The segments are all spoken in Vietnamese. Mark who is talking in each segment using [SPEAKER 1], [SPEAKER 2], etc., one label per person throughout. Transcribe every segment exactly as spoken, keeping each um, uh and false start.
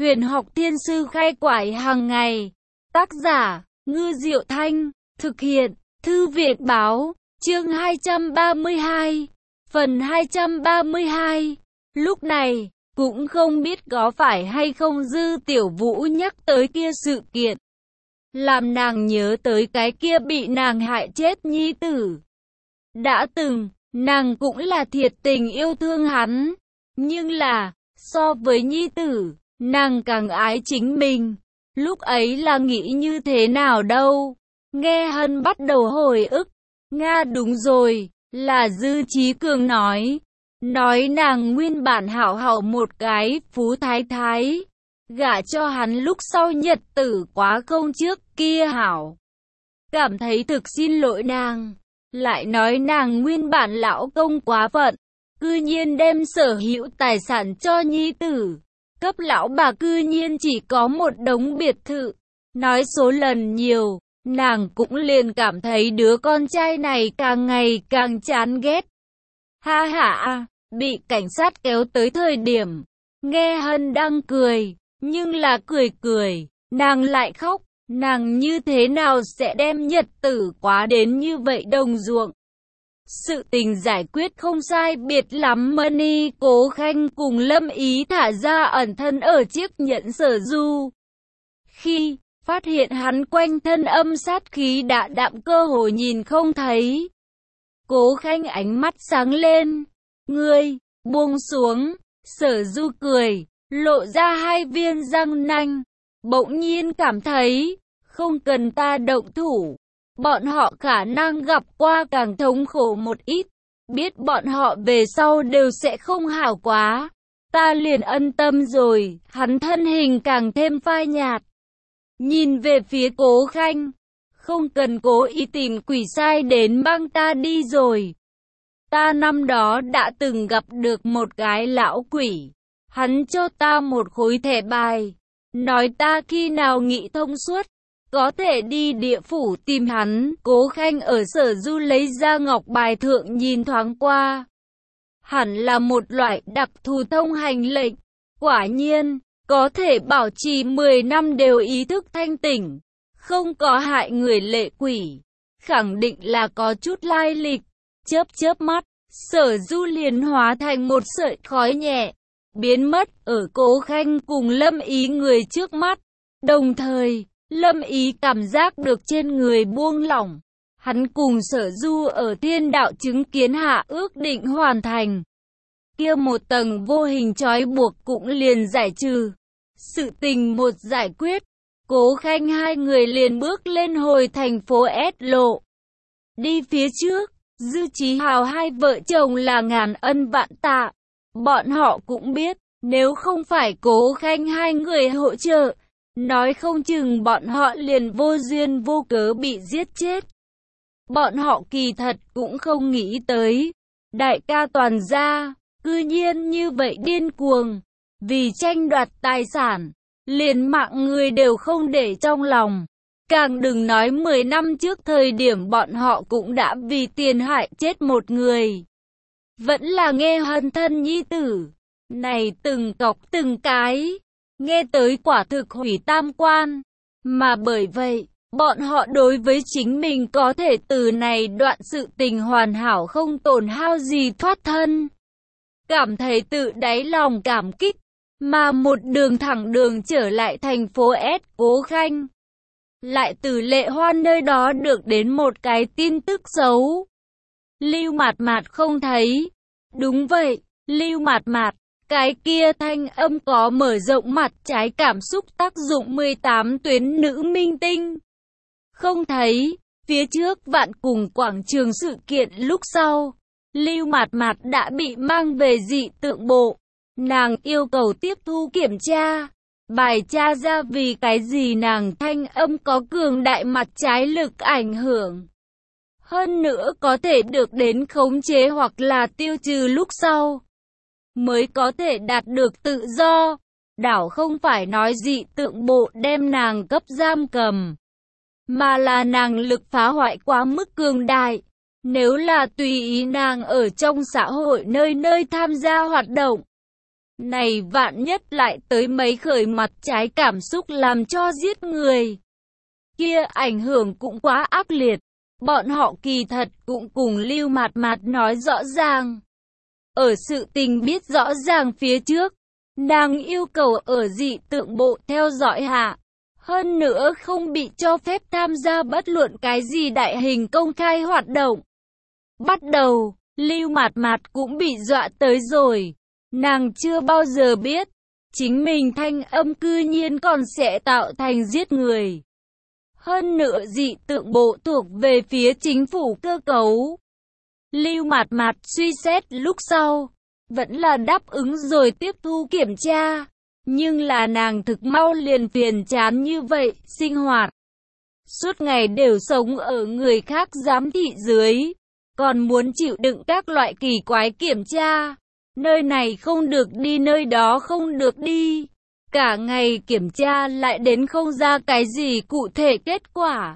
[SPEAKER 1] Huyền học thiên sư khai quải hàng ngày. Tác giả, Ngư Diệu Thanh. Thực hiện, Thư viện Báo. Chương hai trăm ba mươi hai. Phần hai trăm ba mươi hai. Lúc này, cũng không biết có phải hay không Dư Tiểu Vũ nhắc tới kia sự kiện, làm nàng nhớ tới cái kia bị nàng hại chết nhi tử. Đã từng, nàng cũng là thiệt tình yêu thương hắn, nhưng là, so với nhi tử, nàng càng ái chính mình. Lúc ấy là nghĩ như thế nào đâu? Nghe Hân bắt đầu hồi ức. Nga đúng rồi, là Dư Chí Cường nói. Nói nàng nguyên bản hảo hảo một cái phú thái thái, gả cho hắn lúc sau nhật tử quá không trước kia hảo. Cảm thấy thực xin lỗi nàng. Lại nói nàng nguyên bản lão công quá phận, cư nhiên đem sở hữu tài sản cho nhi tử. Cấp lão bà cư nhiên chỉ có một đống biệt thự. Nói số lần nhiều, nàng cũng liền cảm thấy đứa con trai này càng ngày càng chán ghét. Ha ha, bị cảnh sát kéo tới thời điểm, nghe Hân đang cười, nhưng là cười cười, nàng lại khóc. Nàng như thế nào sẽ đem nhật tử quá đến như vậy đồng ruộng? Sự tình giải quyết không sai biệt lắm, Mani Cố Khanh cùng Lâm Ý thả ra ẩn thân ở chiếc nhẫn Sở Du. Khi phát hiện hắn quanh thân âm sát khí đã đạm cơ hồ nhìn không thấy. Cố Khanh ánh mắt sáng lên. Ngươi, buông xuống. Sở Du cười, lộ ra hai viên răng nanh. Bỗng nhiên cảm thấy, không cần ta động thủ, bọn họ khả năng gặp qua càng thống khổ một ít. Biết bọn họ về sau đều sẽ không hảo quá, ta liền ân tâm rồi. Hắn thân hình càng thêm phai nhạt, nhìn về phía Cố Khanh. Không cần cố ý tìm quỷ sai đến mang ta đi rồi. Ta năm đó đã từng gặp được một cái lão quỷ, hắn cho ta một khối thẻ bài, nói ta khi nào nghĩ thông suốt, có thể đi địa phủ tìm hắn. Cố Khanh ở Sở Du lấy ra ngọc bài thượng nhìn thoáng qua. Hẳn là một loại đặc thù thông hành lệnh. Quả nhiên, có thể bảo trì mười năm đều ý thức thanh tỉnh, không có hại người lệ quỷ. Khẳng định là có chút lai lịch. Chớp chớp mắt, Sở Du liền hóa thành một sợi khói nhẹ, biến mất ở Cố Khanh cùng Lâm Ý người trước mắt. Đồng thời, Lâm Ý cảm giác được trên người buông lỏng. Hắn cùng Sở Du ở thiên đạo chứng kiến hạ ước định hoàn thành. Kia một tầng vô hình trói buộc cũng liền giải trừ. Sự tình một giải quyết, Cố Khanh hai người liền bước lên hồi thành phố S lộ. Đi phía trước, Dư Chí Hào hai vợ chồng là ngàn ân vạn tạ. Bọn họ cũng biết, nếu không phải Cố Khanh hai người hỗ trợ, nói không chừng bọn họ liền vô duyên vô cớ bị giết chết. Bọn họ kỳ thật cũng không nghĩ tới, đại ca toàn gia, cư nhiên như vậy điên cuồng, vì tranh đoạt tài sản, liền mạng người đều không để trong lòng. Càng đừng nói mười năm trước thời điểm bọn họ cũng đã vì tiền hại chết một người. Vẫn là nghe Hân thân nhi tử, này từng cọc từng cái, nghe tới quả thực hủy tam quan. Mà bởi vậy, bọn họ đối với chính mình có thể từ này đoạn sự tình hoàn hảo không tổn hao gì thoát thân, cảm thấy tự đáy lòng cảm kích. Mà một đường thẳng đường trở lại thành phố S, Cố Khanh lại từ Lệ Hoan nơi đó được đến một cái tin tức xấu. Lưu Mạt Mạt không thấy. Đúng vậy, Lưu Mạt Mạt, cái kia thanh âm có mở rộng mặt trái cảm xúc tác dụng mười tám tuyến nữ minh tinh. Không thấy. Phía trước Vạn Cùng quảng trường sự kiện lúc sau, Lưu Mạt Mạt đã bị mang về dị tượng bộ. Nàng yêu cầu tiếp thu kiểm tra, bài tra ra vì cái gì nàng thanh âm có cường đại mặt trái lực ảnh hưởng. Hơn nữa có thể được đến khống chế hoặc là tiêu trừ lúc sau, mới có thể đạt được tự do. Đảo không phải nói dị tượng bộ đem nàng cấp giam cầm, mà là nàng lực phá hoại quá mức cường đại. Nếu là tùy ý nàng ở trong xã hội nơi nơi tham gia hoạt động, Này vạn nhất lại tới mấy khởi mặt trái cảm xúc làm cho giết người kia ảnh hưởng cũng quá ác liệt. Bọn họ kỳ thật cũng cùng Lưu Mạt Mạt nói rõ ràng. Ở sự tình biết rõ ràng phía trước, nàng yêu cầu ở dị tượng bộ theo dõi hạ. Hơn nữa không bị cho phép tham gia bất luận cái gì đại hình công khai hoạt động. Bắt đầu, Lưu Mạt Mạt cũng bị dọa tới rồi. Nàng chưa bao giờ biết, chính mình thanh âm cư nhiên còn sẽ tạo thành giết người. Hơn nữa dị tượng bộ thuộc về phía chính phủ cơ cấu. Lưu Mạt Mạt suy xét lúc sau, vẫn là đáp ứng rồi tiếp thu kiểm tra. Nhưng là nàng thực mau liền phiền chán như vậy, sinh hoạt. Suốt ngày đều sống ở người khác giám thị dưới, còn muốn chịu đựng các loại kỳ quái kiểm tra. Nơi này không được đi, nơi đó không được đi. Cả ngày kiểm tra lại đến không ra cái gì cụ thể kết quả.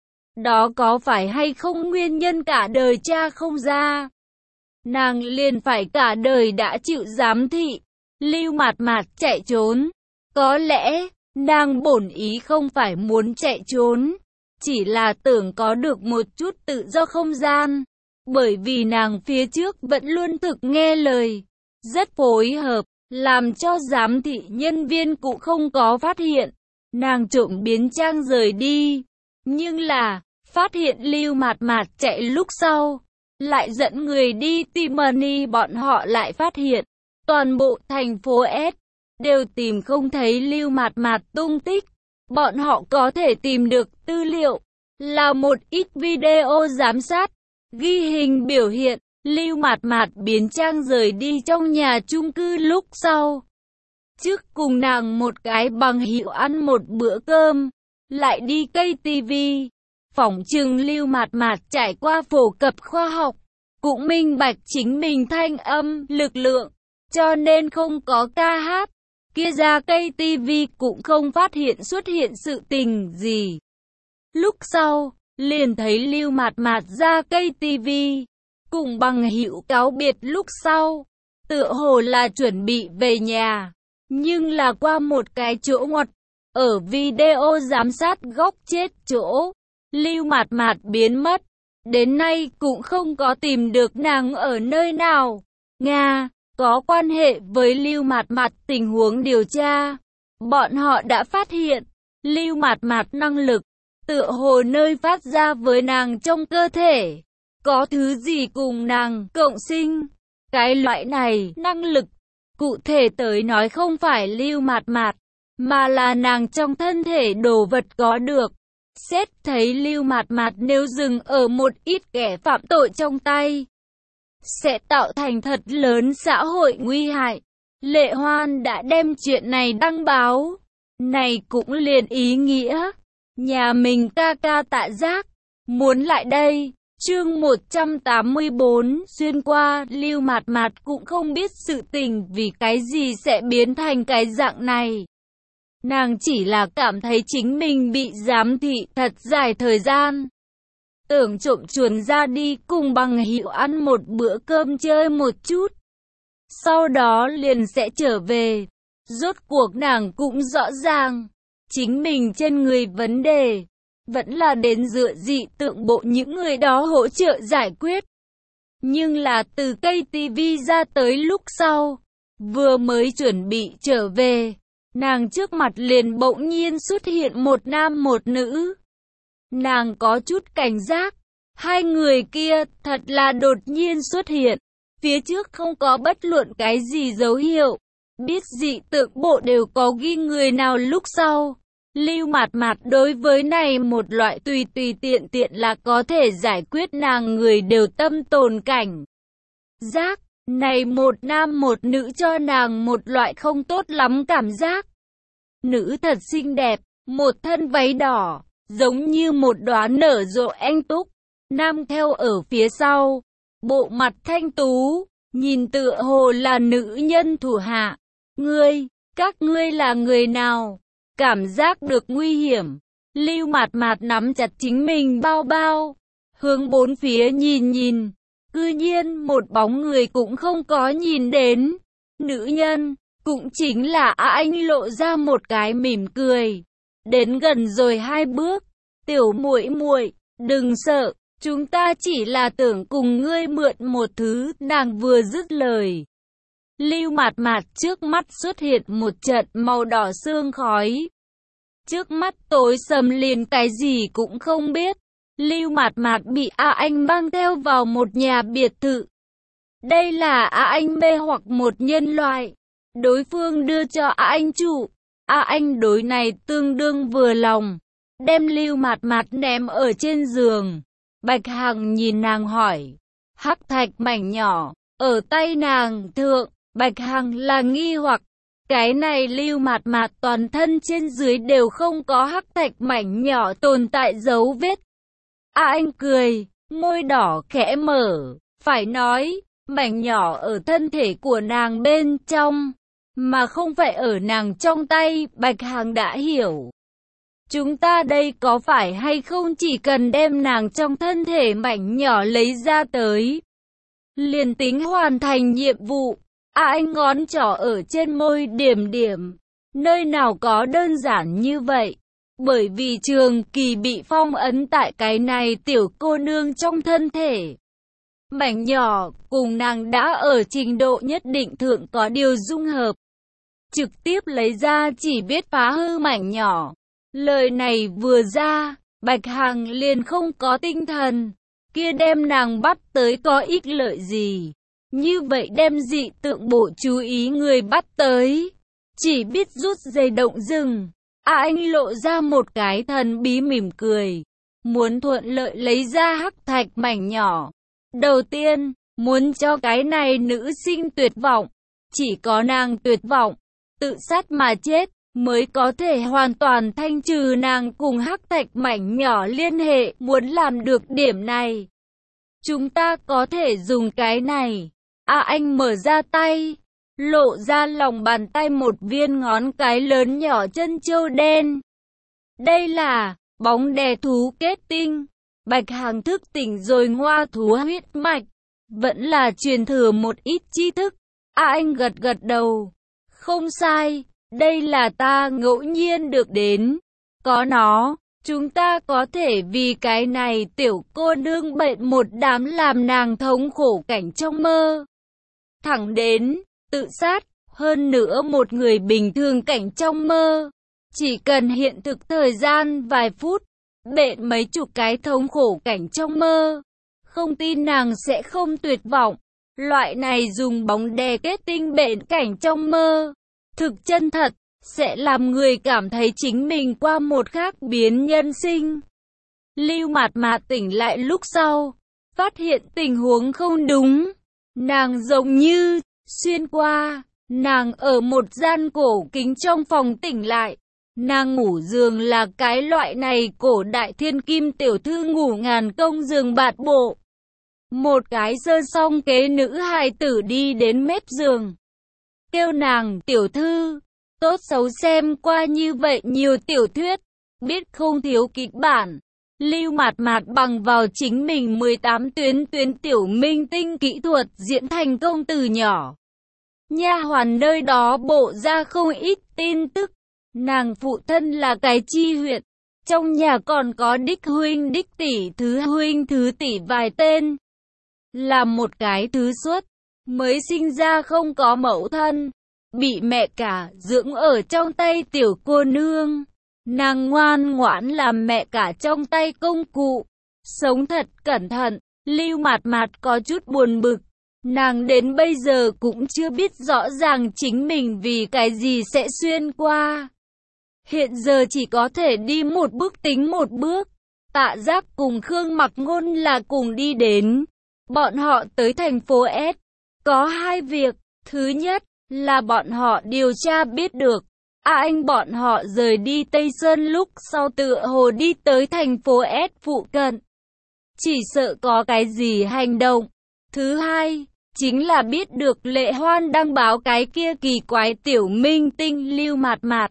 [SPEAKER 1] Đó có phải hay không nguyên nhân cả đời cha không ra? Nàng liền phải cả đời đã chịu giám thị. Lưu Mạt Mạt chạy trốn. Có lẽ, nàng bổn ý không phải muốn chạy trốn, chỉ là tưởng có được một chút tự do không gian. Bởi vì nàng phía trước vẫn luôn thực nghe lời, rất phối hợp, làm cho giám thị nhân viên cũng không có phát hiện. Nàng trộm biến trang rời đi. Nhưng là, phát hiện Lưu Mạt Mạt chạy lúc sau, lại dẫn người đi tìm Money, bọn họ lại phát hiện. Toàn bộ thành phố S đều tìm không thấy Lưu Mạt Mạt tung tích. Bọn họ có thể tìm được tư liệu là một ít video giám sát, ghi hình biểu hiện Lưu Mạt Mạt biến trang rời đi trong nhà chung cư lúc sau. Trước cùng nàng một cái bằng hữu ăn một bữa cơm, lại đi cây tivi. Phỏng chừng Lưu Mạt Mạt trải qua phổ cập khoa học, cũng minh bạch chính mình thanh âm, lực lượng. Cho nên không có ca hát, kia ra cây tivi cũng không phát hiện xuất hiện sự tình gì. Lúc sau, liền thấy Lưu Mạt Mạt ra cây tivi, cùng bằng hữu cáo biệt lúc sau, tựa hồ là chuẩn bị về nhà. Nhưng là qua một cái chỗ ngoặt, ở video giám sát góc chết chỗ, Lưu Mạt Mạt biến mất. Đến nay cũng không có tìm được nàng ở nơi nào. Nga có quan hệ với Lưu Mạt Mạt tình huống điều tra. Bọn họ đã phát hiện, Lưu Mạt Mạt năng lực, tựa hồ nơi phát ra với nàng trong cơ thể. Có thứ gì cùng nàng cộng sinh. Cái loại này, năng lực, cụ thể tới nói không phải Lưu Mạt Mạt, mà là nàng trong thân thể đồ vật có được. Xét thấy Lưu Mạt Mạt nếu dừng ở một ít kẻ phạm tội trong tay, sẽ tạo thành thật lớn xã hội nguy hại. Lệ Hoan đã đem chuyện này đăng báo. Này cũng liền ý nghĩa, nhà mình ca ca Tạ Giác muốn lại đây. Chương một trăm tám mươi bốn, xuyên qua, Lưu Mạt Mạt cũng không biết sự tình vì cái gì sẽ biến thành cái dạng này. Nàng chỉ là cảm thấy chính mình bị giám thị thật dài thời gian. Tưởng trộm chuồn ra đi cùng bằng hữu ăn một bữa cơm chơi một chút. Sau đó liền sẽ trở về. Rốt cuộc nàng cũng rõ ràng, chính mình trên người vấn đề, vẫn là đến dựa dị tượng bộ những người đó hỗ trợ giải quyết. Nhưng là từ cây tivi ra tới lúc sau, vừa mới chuẩn bị trở về, nàng trước mặt liền bỗng nhiên xuất hiện một nam một nữ. Nàng có chút cảnh giác, hai người kia thật là đột nhiên xuất hiện, phía trước không có bất luận cái gì dấu hiệu. Biết dị tượng bộ đều có ghi người nào lúc sau. Lưu Mạt Mạt đối với này một loại tùy tùy tiện tiện là có thể giải quyết nàng người đều tâm tồn cảnh giác. Này một nam một nữ cho nàng một loại không tốt lắm cảm giác. Nữ thật xinh đẹp, một thân váy đỏ, giống như một đóa nở rộ anh túc. Nam theo ở phía sau, bộ mặt thanh tú, nhìn tựa hồ là nữ nhân thủ hạ. Ngươi, các ngươi là người nào? Cảm giác được nguy hiểm, Lưu Mạt Mạt nắm chặt chính mình bao bao, hướng bốn phía nhìn nhìn, cư nhiên một bóng người cũng không có nhìn đến. Nữ nhân, Cũng chính là A Anh lộ ra một cái mỉm cười. Đến gần rồi hai bước. Tiểu muội muội, đừng sợ, chúng ta chỉ là tưởng cùng ngươi mượn một thứ. Nàng vừa dứt lời, Lưu Mạt Mạt trước mắt xuất hiện một trận màu đỏ sương khói. Trước mắt tối sầm liền cái gì cũng không biết. Lưu Mạt Mạt bị A Anh mang theo vào một nhà biệt thự. Đây là A Anh mê hoặc một nhân loại. Đối phương đưa cho A Anh trụ. A Anh đối này tương đương vừa lòng. Đem Lưu Mạt Mạt ném ở trên giường. Bạch Hằng nhìn nàng hỏi. Hắc thạch mảnh nhỏ, ở tay nàng thượng. Bạch Hằng là nghi hoặc. Cái này Lưu Mạt Mạt toàn thân trên dưới đều không có hắc thạch mảnh nhỏ tồn tại dấu vết. A Anh cười, môi đỏ khẽ mở. Phải nói, mảnh nhỏ ở thân thể của nàng bên trong, mà không phải ở nàng trong tay. Bạch Hằng đã hiểu. Chúng ta đây có phải hay không chỉ cần đem nàng trong thân thể mảnh nhỏ lấy ra tới, liền tính hoàn thành nhiệm vụ. A Anh ngón trỏ ở trên môi điểm điểm. Nơi nào có đơn giản như vậy. Bởi vì Trường Kỳ bị phong ấn tại cái này tiểu cô nương trong thân thể. Mảnh nhỏ cùng nàng đã ở trình độ nhất định thượng có điều dung hợp. Trực tiếp lấy ra chỉ biết phá hư mảnh nhỏ. Lời này vừa ra, Bạch Hằng liền không có tinh thần. Kia đem nàng bắt tới có ích lợi gì? Như vậy đem dị tượng bộ chú ý người bắt tới, chỉ biết rút dây động rừng. A Anh lộ ra một cái thần bí mỉm cười. Muốn thuận lợi lấy ra hắc thạch mảnh nhỏ. Đầu tiên, muốn cho cái này nữ sinh tuyệt vọng. Chỉ có nàng tuyệt vọng, tự sát mà chết, mới có thể hoàn toàn thanh trừ nàng cùng hắc thạch mảnh nhỏ liên hệ. Muốn làm được điểm này, chúng ta có thể dùng cái này. A Anh mở ra tay, lộ ra lòng bàn tay một viên ngón cái lớn nhỏ chân châu đen. Đây là bóng đè thú kết tinh. Bạch Hằng thức tỉnh rồi ngoa thú huyết mạch, vẫn là truyền thừa một ít tri thức. A Anh gật gật đầu. Không sai, đây là ta ngẫu nhiên được đến. Có nó, chúng ta có thể vì cái này tiểu cô nương bệnh một đám làm nàng thống khổ cảnh trong mơ. Thẳng đến tự sát, hơn nữa một người bình thường cảnh trong mơ. Chỉ cần hiện thực thời gian vài phút, bệnh mấy chục cái thống khổ cảnh trong mơ. Không tin nàng sẽ không tuyệt vọng. Loại này dùng bóng đè kết tinh bệnh cảnh trong mơ, thực chân thật, sẽ làm người cảm thấy chính mình qua một khác biến nhân sinh. Lưu Mạt Mạt tỉnh lại lúc sau, phát hiện tình huống không đúng. Nàng giống như xuyên qua. Nàng ở một gian cổ kính trong phòng tỉnh lại. Nàng ngủ giường là cái loại này cổ đại thiên kim tiểu thư ngủ ngàn công giường bạt bộ. Một cái sơ song kế nữ hài tử đi đến mép giường, kêu nàng tiểu thư. Tốt xấu xem qua như vậy nhiều tiểu thuyết, biết không thiếu kịch bản. Lưu Mạt Mạt bằng vào chính mình mười tám tuyến tuyến tiểu minh tinh kỹ thuật diễn thành công từ nhỏ. Nha hoàn nơi đó bộ ra không ít tin tức. Nàng phụ thân là cái chi huyện, trong nhà còn có đích huynh đích tỷ thứ huynh thứ tỷ vài tên. Là một cái thứ xuất, mới sinh ra không có mẫu thân, bị mẹ cả dưỡng ở trong tay tiểu cô nương. Nàng ngoan ngoãn làm mẹ cả trong tay công cụ, sống thật cẩn thận. Lưu Mạt Mạt có chút buồn bực. Nàng đến bây giờ cũng chưa biết rõ ràng chính mình vì cái gì sẽ xuyên qua. Hiện giờ chỉ có thể đi một bước tính một bước. Tạ Giác cùng Khương Mặc Ngôn là cùng đi đến. Bọn họ tới thành phố S. Có hai việc. Thứ nhất là bọn họ điều tra biết được A Anh bọn họ rời đi Tây Sơn lúc sau tựa hồ đi tới thành phố S phụ cận. Chỉ sợ có cái gì hành động. Thứ hai chính là biết được Lệ Hoan đăng báo cái kia kỳ quái tiểu minh tinh Lưu Mạt Mạt.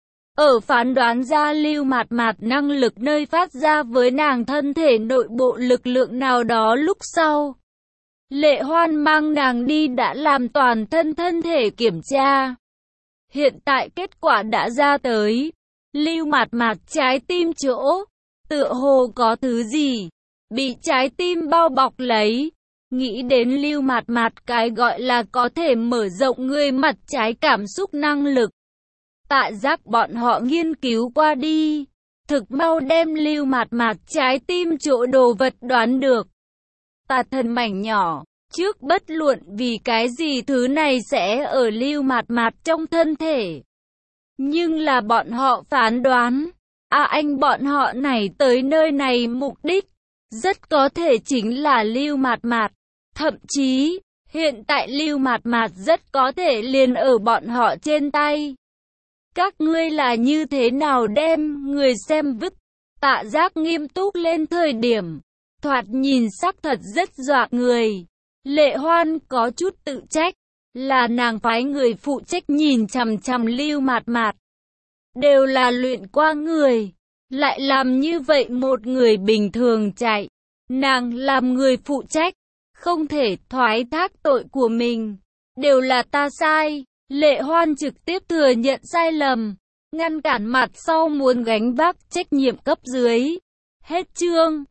[SPEAKER 1] Ở phán đoán ra Lưu Mạt Mạt năng lực nơi phát ra với nàng thân thể nội bộ lực lượng nào đó lúc sau, Lệ Hoan mang nàng đi đã làm toàn thân thân thể kiểm tra. Hiện tại kết quả đã ra tới. Lưu Mạt Mạt trái tim chỗ, tựa hồ có thứ gì bị trái tim bao bọc lấy. Nghĩ đến Lưu Mạt Mạt cái gọi là có thể mở rộng người mặt trái cảm xúc năng lực. Tạ Giác bọn họ nghiên cứu qua đi, thực mau đem Lưu Mạt Mạt trái tim chỗ đồ vật đoán được. Tà thần mảnh nhỏ, trước bất luận vì cái gì thứ này sẽ ở Lưu Mạt Mạt trong thân thể. Nhưng là bọn họ phán đoán, à anh bọn họ này tới nơi này mục đích, rất có thể chính là Lưu Mạt Mạt. Thậm chí, hiện tại Lưu Mạt Mạt rất có thể liền ở bọn họ trên tay. Các ngươi là như thế nào đem người xem vứt? Tạ Giác nghiêm túc lên thời điểm, thoạt nhìn sắc thật rất dọa người. Lệ Hoan có chút tự trách, là nàng phái người phụ trách nhìn chằm chằm Lưu Mạt Mạt. Đều là luyện qua người, lại làm như vậy một người bình thường chạy. Nàng làm người phụ trách, không thể thoái thác tội của mình. Đều là ta sai. Lệ Hoan trực tiếp thừa nhận sai lầm, ngăn cản mặt sau muốn gánh vác trách nhiệm cấp dưới. Hết chương.